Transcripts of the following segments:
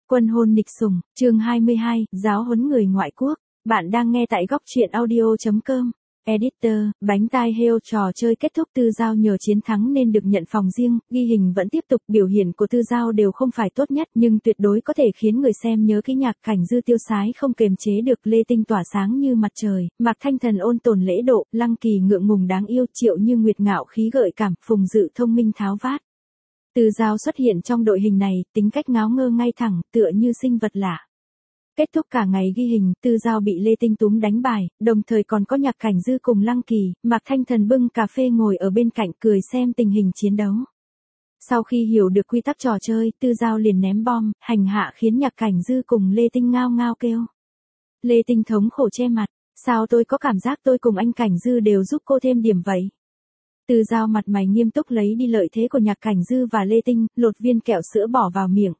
Quân hôn nịch sủng, chương 22, giáo huấn người ngoại quốc. Bạn đang nghe tại góc truyện audio.com. Editor, bánh tai heo trò chơi kết thúc. Tư Giao nhờ chiến thắng nên được nhận phòng riêng, ghi hình vẫn tiếp tục. Biểu hiện của Tư Giao đều không phải tốt nhất nhưng tuyệt đối có thể khiến người xem nhớ kỹ. Nhạc Cảnh Dư tiêu sái không kềm chế được, Lê Tinh tỏa sáng như mặt trời, Mạc Thanh Thần ôn tồn lễ độ, Lăng Kỳ ngượng ngùng đáng yêu, Triệu Như Nguyệt ngạo khí gợi cảm, Phùng Dự thông minh tháo vát. Tư Giao xuất hiện trong đội hình này, tính cách ngáo ngơ ngay thẳng, tựa như sinh vật lạ. Kết thúc cả ngày ghi hình, Tư Giao bị Lê Tinh túm đánh bài, đồng thời còn có Nhạc Cảnh Dư cùng Lăng Kỳ, Mạc Thanh Thần bưng cà phê ngồi ở bên cạnh cười xem tình hình chiến đấu. Sau khi hiểu được quy tắc trò chơi, Tư Giao liền ném bom, hành hạ khiến Nhạc Cảnh Dư cùng Lê Tinh ngao ngao kêu. Lê Tinh thống khổ che mặt, sao tôi có cảm giác tôi cùng anh Cảnh Dư đều giúp cô thêm điểm vậy? Tư Giao mặt mày nghiêm túc lấy đi lợi thế của Nhạc Cảnh Dư và Lê Tinh, lột viên kẹo sữa bỏ vào miệng.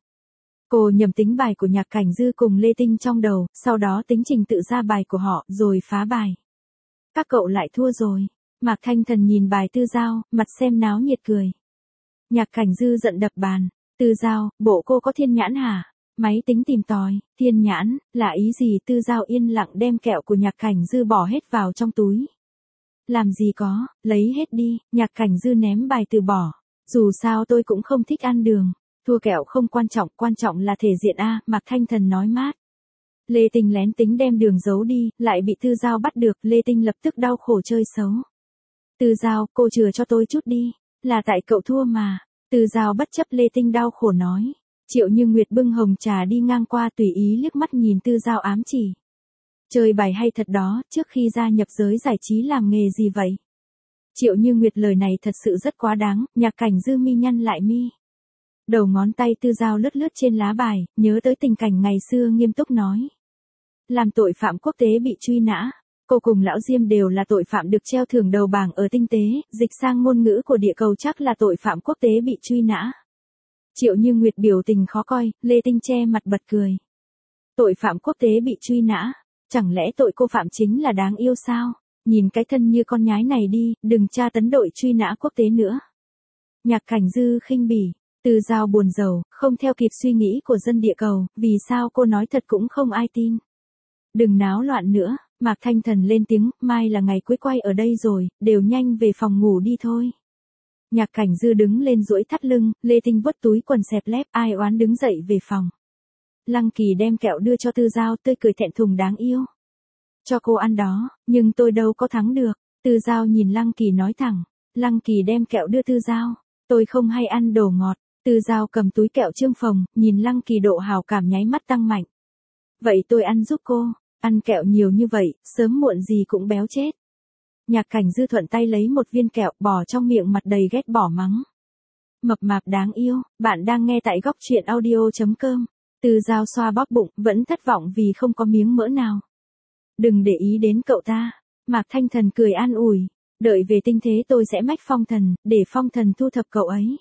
Cô nhầm tính bài của Nhạc Cảnh Dư cùng Lê Tinh trong đầu, sau đó tính trình tự ra bài của họ, rồi phá bài. Các cậu lại thua rồi. Mạc Thanh Thần nhìn bài Tư Giao, mặt xem náo nhiệt cười. Nhạc Cảnh Dư giận đập bàn. Tư Giao, bộ cô có thiên nhãn hả? Máy tính tìm tòi, thiên nhãn, là ý gì? Tư Giao yên lặng đem kẹo của Nhạc Cảnh Dư bỏ hết vào trong túi. Làm gì có, lấy hết đi. Nhạc Cảnh Dư ném bài từ bỏ. Dù sao tôi cũng không thích ăn đường. Thua kẹo không quan trọng là thể diện a, Mạc Thanh Thần nói mát. Lê Tinh lén tính đem đường giấu đi, lại bị Tư Giao bắt được, Lê Tinh lập tức đau khổ chơi xấu. Tư Giao, cô chừa cho tôi chút đi, là tại cậu thua mà. Tư Giao bất chấp Lê Tinh đau khổ nói. Triệu Như Nguyệt bưng hồng trà đi ngang qua tùy ý liếc mắt nhìn Tư Giao ám chỉ. Chơi bài hay thật đó, trước khi gia nhập giới giải trí làm nghề gì vậy? Triệu Như Nguyệt lời này thật sự rất quá đáng, Nhạc Cảnh Dư mi nhăn lại mi. Đầu ngón tay Tư Giao lướt lướt trên lá bài, nhớ tới tình cảnh ngày xưa nghiêm túc nói. Làm tội phạm quốc tế bị truy nã, cô cùng Lão Diêm đều là tội phạm được treo thưởng đầu bảng ở tinh tế, dịch sang ngôn ngữ của địa cầu chắc là tội phạm quốc tế bị truy nã. Triệu Như Nguyệt biểu tình khó coi, Lê Tinh che mặt bật cười. Tội phạm quốc tế bị truy nã, chẳng lẽ tội cô phạm chính là đáng yêu sao? Nhìn cái thân như con nhái này đi, đừng tra tấn đội truy nã quốc tế nữa. Nhạc Cảnh Dư khinh bỉ. Tư Giao buồn rầu, không theo kịp suy nghĩ của dân địa cầu, vì sao cô nói thật cũng không ai tin. Đừng náo loạn nữa, Mạc Thanh Thần lên tiếng, mai là ngày cuối quay ở đây rồi, đều nhanh về phòng ngủ đi thôi. Nhạc Cảnh Dư đứng lên duỗi thắt lưng, Lê Tinh vuốt túi quần xẹp lép, ai oán đứng dậy về phòng. Lăng Kỳ đem kẹo đưa cho Tư Giao, tươi cười thẹn thùng đáng yêu. Cho cô ăn đó, nhưng tôi đâu có thắng được. Tư Giao nhìn Lăng Kỳ nói thẳng. Lăng Kỳ đem kẹo đưa Tư Giao. Tôi không hay ăn đồ ngọt. Tư Giao cầm túi kẹo trương phồng, nhìn Lăng Kỳ độ hào cảm nháy mắt tăng mạnh. Vậy tôi ăn giúp cô, ăn kẹo nhiều như vậy, sớm muộn gì cũng béo chết. Nhạc Cảnh Dư thuận tay lấy một viên kẹo bỏ trong miệng, mặt đầy ghét bỏ mắng. Mập mạp đáng yêu, bạn đang nghe tại góc truyện audio.com. Tư Giao xoa bóp bụng, vẫn thất vọng vì không có miếng mỡ nào. Đừng để ý đến cậu ta, Mạc Thanh Thần cười an ủi. Đợi về tinh thế tôi sẽ mách Phong Thần, để Phong Thần thu thập cậu ấy.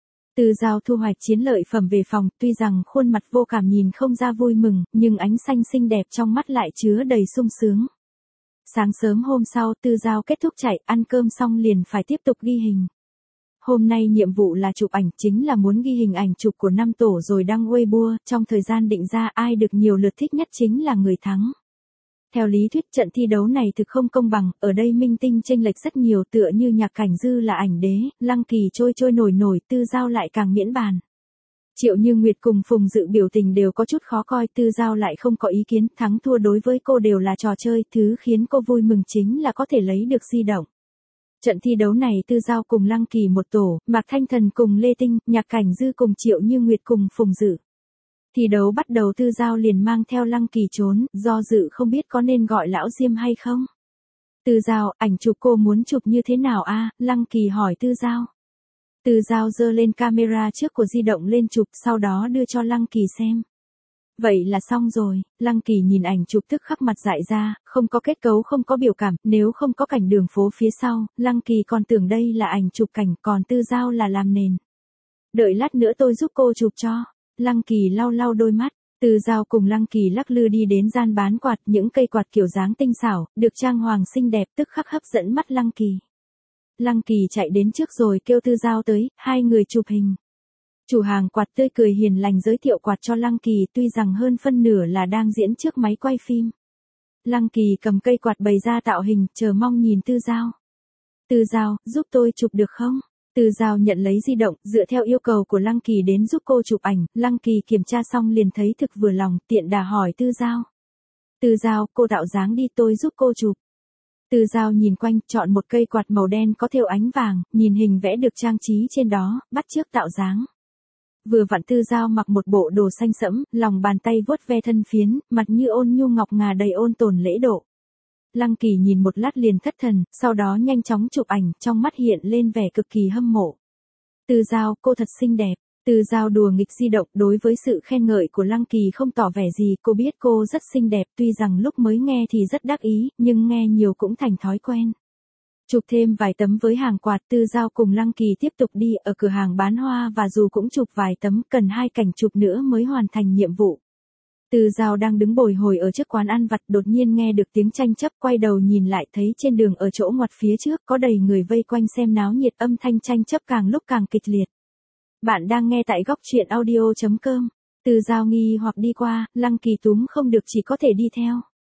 Tư Giao thu hoạch chiến lợi phẩm về phòng, tuy rằng khuôn mặt vô cảm nhìn không ra vui mừng, nhưng ánh xanh xinh đẹp trong mắt lại chứa đầy sung sướng. Sáng sớm hôm sau, Tư Giao kết thúc chạy, ăn cơm xong liền phải tiếp tục ghi hình. Hôm nay nhiệm vụ là chụp ảnh, chính là muốn ghi hình ảnh chụp của 5 tổ rồi đăng Weibo, trong thời gian định ra ai được nhiều lượt thích nhất chính là người thắng. Theo lý thuyết trận thi đấu này thực không công bằng, ở đây minh tinh chênh lệch rất nhiều, tựa như Nhạc Cảnh Dư là ảnh đế, Lăng Kỳ trôi trôi nổi nổi, Tư Giao lại càng miễn bàn. Triệu Như Nguyệt cùng Phùng Dự biểu tình đều có chút khó coi, Tư Giao lại không có ý kiến, thắng thua đối với cô đều là trò chơi, thứ khiến cô vui mừng chính là có thể lấy được di động. Trận thi đấu này Tư Giao cùng Lăng Kỳ một tổ, Mạc Thanh Thần cùng Lê Tinh, Nhạc Cảnh Dư cùng Triệu Như Nguyệt cùng Phùng Dự. Thi đấu bắt đầu, Tư Giao liền mang theo Lăng Kỳ trốn, do dự không biết có nên gọi Lão Diêm hay không. Tư Giao, ảnh chụp cô muốn chụp như thế nào a? Lăng Kỳ hỏi Tư Giao. Tư Giao giơ lên camera trước của di động lên chụp, sau đó đưa cho Lăng Kỳ xem. Vậy là xong rồi, Lăng Kỳ nhìn ảnh chụp tức khắc mặt dại ra, không có kết cấu, không có biểu cảm, nếu không có cảnh đường phố phía sau, Lăng Kỳ còn tưởng đây là ảnh chụp cảnh, còn Tư Giao là làm nền. Đợi lát nữa tôi giúp cô chụp cho. Lăng Kỳ lau lau đôi mắt, Tư Giao cùng Lăng Kỳ lắc lư đi đến gian bán quạt, những cây quạt kiểu dáng tinh xảo, được trang hoàng xinh đẹp tức khắc hấp dẫn mắt Lăng Kỳ. Lăng Kỳ chạy đến trước rồi kêu Tư Giao tới, hai người chụp hình. Chủ hàng quạt tươi cười hiền lành giới thiệu quạt cho Lăng Kỳ, tuy rằng hơn phân nửa là đang diễn trước máy quay phim. Lăng Kỳ cầm cây quạt bày ra tạo hình, chờ mong nhìn Tư Giao. Tư Giao, giúp tôi chụp được không? Tư Giao nhận lấy di động, dựa theo yêu cầu của Lăng Kỳ đến giúp cô chụp ảnh. Lăng Kỳ kiểm tra xong liền thấy thực vừa lòng, tiện đà hỏi Tư Giao. Tư Giao, cô tạo dáng đi, tôi giúp cô chụp. Tư Giao nhìn quanh, chọn một cây quạt màu đen có thêu ánh vàng, nhìn hình vẽ được trang trí trên đó, bắt chước tạo dáng. Vừa vặn Tư Giao mặc một bộ đồ xanh sẫm, lòng bàn tay vuốt ve thân phiến, mặt như ôn nhu ngọc ngà đầy ôn tồn lễ độ. Lăng Kỳ nhìn một lát liền thất thần, sau đó nhanh chóng chụp ảnh, trong mắt hiện lên vẻ cực kỳ hâm mộ. Tư Giao, cô thật xinh đẹp. Tư Giao đùa nghịch di động, đối với sự khen ngợi của Lăng Kỳ không tỏ vẻ gì, cô biết cô rất xinh đẹp, tuy rằng lúc mới nghe thì rất đắc ý, nhưng nghe nhiều cũng thành thói quen. Chụp thêm vài tấm với hàng quạt, Tư Giao cùng Lăng Kỳ tiếp tục đi ở cửa hàng bán hoa và dù cũng chụp vài tấm, cần 2 cảnh chụp nữa mới hoàn thành nhiệm vụ. Tư Giao đang đứng bồi hồi ở trước quán ăn vặt, đột nhiên nghe được tiếng tranh chấp, quay đầu nhìn lại thấy trên đường ở chỗ ngoặt phía trước có đầy người vây quanh xem náo nhiệt, âm thanh tranh chấp càng lúc càng kịch liệt. Bạn đang nghe tại góc truyện audio.com. Tư Giao nghi hoặc đi qua, Lăng Kỳ túm không được chỉ có thể đi theo.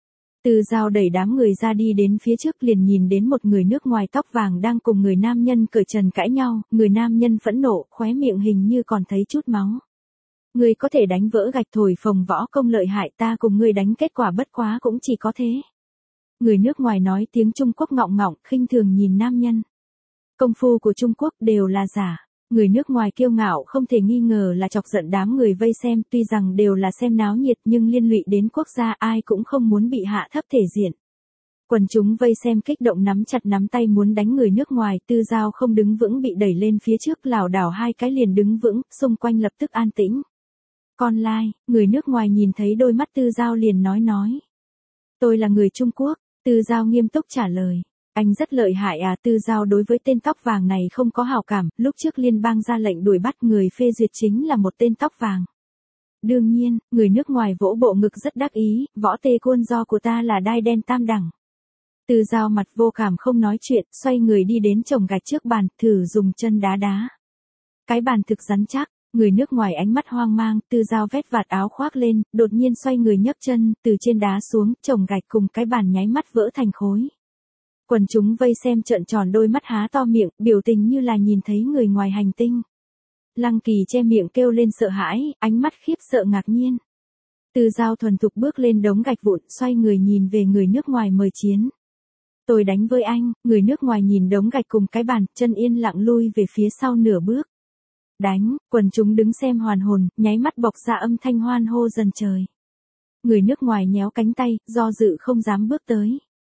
Tư Giao đẩy đám người ra đi đến phía trước liền nhìn đến một người nước ngoài tóc vàng đang cùng người nam nhân cởi trần cãi nhau, người nam nhân phẫn nộ, khóe miệng hình như còn thấy chút máu. Ngươi có thể đánh vỡ gạch thổi phồng võ công lợi hại, ta cùng ngươi đánh kết quả bất quá cũng chỉ có thế. Người nước ngoài nói tiếng Trung Quốc ngọng ngọng, khinh thường nhìn nam nhân. Công phu của Trung Quốc đều là giả. Người nước ngoài kiêu ngạo không thể nghi ngờ là chọc giận đám người vây xem, tuy rằng đều là xem náo nhiệt nhưng liên lụy đến quốc gia ai cũng không muốn bị hạ thấp thể diện. Quần chúng vây xem kích động nắm chặt nắm tay muốn đánh người nước ngoài, Tư Giao không đứng vững bị đẩy lên phía trước lảo đảo 2 cái liền đứng vững, xung quanh lập tức an tĩnh. Con lai, người nước ngoài nhìn thấy đôi mắt Tư Giao liền nói. Tôi là người Trung Quốc, Tư Giao nghiêm túc trả lời. Anh rất lợi hại à? Tư Giao đối với tên tóc vàng này không có hảo cảm, lúc trước liên bang ra lệnh đuổi bắt người phê duyệt chính là một tên tóc vàng. Đương nhiên, người nước ngoài vỗ bộ ngực rất đắc ý, võ tê quân do của ta là đai đen tam đẳng. Tư Giao mặt vô cảm không nói chuyện, xoay người đi đến chồng gạch trước bàn, thử dùng chân đá đá. Cái bàn thực rắn chắc, người nước ngoài ánh mắt hoang mang, Tư Giao vét vạt áo khoác lên, đột nhiên xoay người nhấc chân, từ trên đá xuống, chồng gạch cùng cái bàn nháy mắt vỡ thành khối. Quần chúng vây xem trợn tròn đôi mắt há to miệng, biểu tình như là nhìn thấy người ngoài hành tinh. Lăng Kỳ che miệng kêu lên sợ hãi, ánh mắt khiếp sợ ngạc nhiên. Tư Giao thuần thục bước lên đống gạch vụn, xoay người nhìn về người nước ngoài mời chiến. Tôi đánh với anh, người nước ngoài nhìn đống gạch cùng cái bàn, chân yên lặng lui về phía sau nửa bước. Đánh, quần chúng đứng xem hoàn hồn, nháy mắt bộc ra âm thanh hoan hô dần trời. Người nước ngoài nhéo cánh tay, do dự không dám bước tới.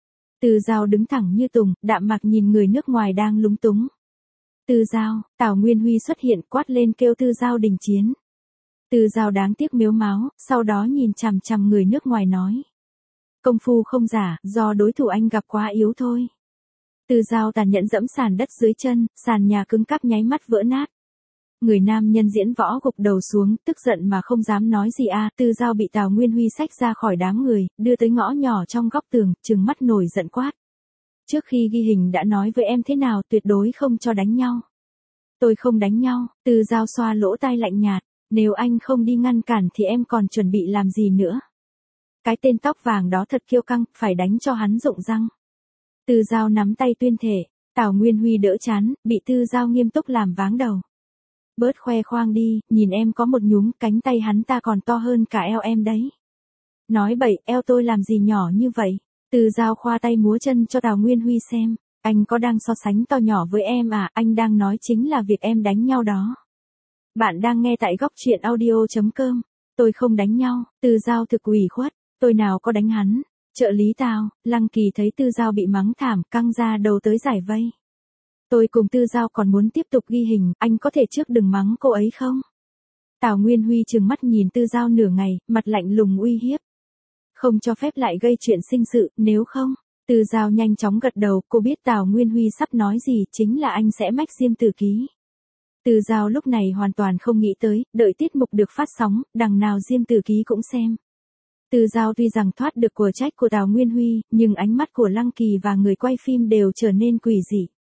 Tư Giao đứng thẳng như tùng, đạm mạc nhìn người nước ngoài đang lúng túng. Tư Giao, Tào Nguyên Huy xuất hiện quát lên kêu Tư Giao đình chiến. Tư Giao đáng tiếc mếu máo, sau đó nhìn chằm chằm người nước ngoài nói. Công phu không giả, do đối thủ anh gặp quá yếu thôi. Tư Giao tàn nhẫn dẫm sàn đất dưới chân, sàn nhà cứng cáp nháy mắt vỡ nát. Người nam nhân diễn võ gục đầu xuống, tức giận mà không dám nói gì à. Tư Giao bị Tào Nguyên Huy xách ra khỏi đám người, đưa tới ngõ nhỏ trong góc tường, trừng mắt nổi giận quát. Trước khi ghi hình đã nói với em thế nào, tuyệt đối không cho đánh nhau. Tôi không đánh nhau, Tư Giao xoa lỗ tai lạnh nhạt, nếu anh không đi ngăn cản thì em còn chuẩn bị làm gì nữa. Cái tên tóc vàng đó thật kiêu căng, phải đánh cho hắn rụng răng. Tư Giao nắm tay tuyên thể, Tào Nguyên Huy đỡ chán, bị Tư Giao nghiêm túc làm váng đầu. Bớt khoe khoang đi, nhìn em có một nhúm, cánh tay hắn ta còn to hơn cả eo em đấy. Nói bậy, eo tôi làm gì nhỏ như vậy? Tư Giao khoa tay múa chân cho Tào Nguyên Huy xem. Anh có đang so sánh to nhỏ với em à? Anh đang nói chính là việc em đánh nhau đó. Bạn đang nghe tại góc truyện audio.com. Tôi không đánh nhau, Tư Giao thực ủy khuất. Tôi nào có đánh hắn. Trợ lý Tào, Lăng Kỳ thấy Tư Giao bị mắng thảm, căng ra đầu tới giải vây. Tôi cùng Tư Giao còn muốn tiếp tục ghi hình, anh có thể trước đừng mắng cô ấy không? Tào Nguyên Huy trừng mắt nhìn Tư Giao nửa ngày, mặt lạnh lùng uy hiếp. Không cho phép lại gây chuyện sinh sự, nếu không. Tư Giao nhanh chóng gật đầu, cô biết Tào Nguyên Huy sắp nói gì, chính là anh sẽ mách Diêm Tử Ký. Tư Giao lúc này hoàn toàn không nghĩ tới, đợi tiết mục được phát sóng, đằng nào Diêm Tử Ký cũng xem. Tư Giao tuy rằng thoát được của trách của Tào Nguyên Huy, nhưng ánh mắt của Lăng Kỳ và người quay phim đều trở nên quỷ dị.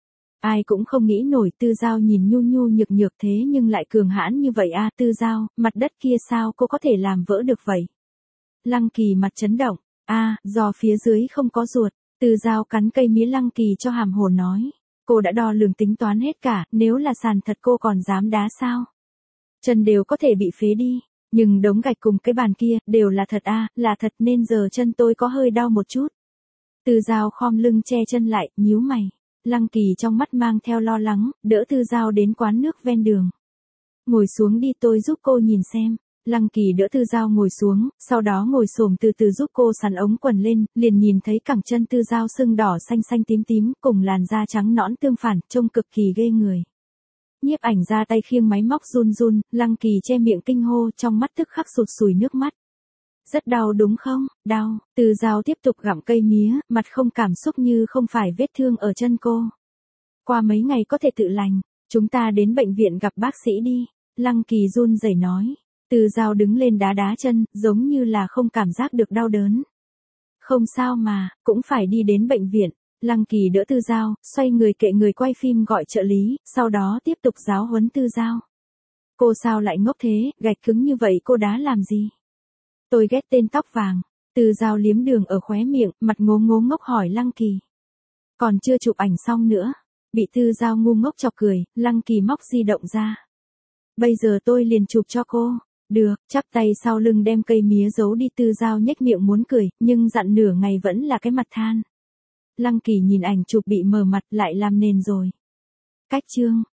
Ai cũng không nghĩ nổi Tư Giao nhìn nhu nhu nhược nhược thế nhưng lại cường hãn như vậy a. Tư Giao, mặt đất kia sao cô có thể làm vỡ được vậy? Lăng Kỳ mặt chấn động, do phía dưới không có ruột. Tư Giao cắn cây mía. Lăng Kỳ cho hàm hồ nói. Cô đã đo lường tính toán hết cả, nếu là sàn thật cô còn dám đá sao? Chân đều có thể bị phế đi, nhưng đống gạch cùng cái bàn kia, đều là thật là thật nên giờ chân tôi có hơi đau một chút. Tư Giao khom lưng che chân lại, nhíu mày. Lăng Kỳ trong mắt mang theo lo lắng, đỡ Tư Giao đến quán nước ven đường. Ngồi xuống đi tôi giúp cô nhìn xem. Lăng Kỳ đỡ Tư Giao ngồi xuống, sau đó ngồi xổm từ từ giúp cô sắn ống quần lên, liền nhìn thấy cẳng chân Tư Giao sưng đỏ xanh xanh tím tím, cùng làn da trắng nõn tương phản, trông cực kỳ ghê người. Nhiếp Ảnh ra tay khiêng máy móc run run, Lăng Kỳ che miệng kinh hô, trong mắt tức khắc sụt sùi nước mắt. Rất đau đúng không? Đau. Tư Giao tiếp tục gặm cây mía, mặt không cảm xúc như không phải vết thương ở chân cô. Qua mấy ngày có thể tự lành, chúng ta đến bệnh viện gặp bác sĩ đi. Lăng Kỳ run rẩy nói. Tư Giao đứng lên đá đá chân, giống như là không cảm giác được đau đớn. Không sao mà, cũng phải đi đến bệnh viện. Lăng Kỳ đỡ Tư Giao, xoay người kệ người quay phim gọi trợ lý, sau đó tiếp tục giáo huấn Tư Giao. Cô sao lại ngốc thế, gạch cứng như vậy cô đá làm gì? Tôi ghét tên tóc vàng. Tư Giao liếm đường ở khóe miệng, mặt ngố ngố ngốc hỏi Lăng Kỳ. Còn chưa chụp ảnh xong nữa. Bị Tư Giao ngu ngốc chọc cười, Lăng Kỳ móc di động ra. Bây giờ tôi liền chụp cho cô. Được, chắp tay sau lưng đem cây mía giấu đi. Tư Giao nhếch miệng muốn cười, nhưng dặn nửa ngày vẫn là cái mặt than. Lăng Kỳ nhìn ảnh chụp bị mờ mặt lại làm nền rồi. Cách chương.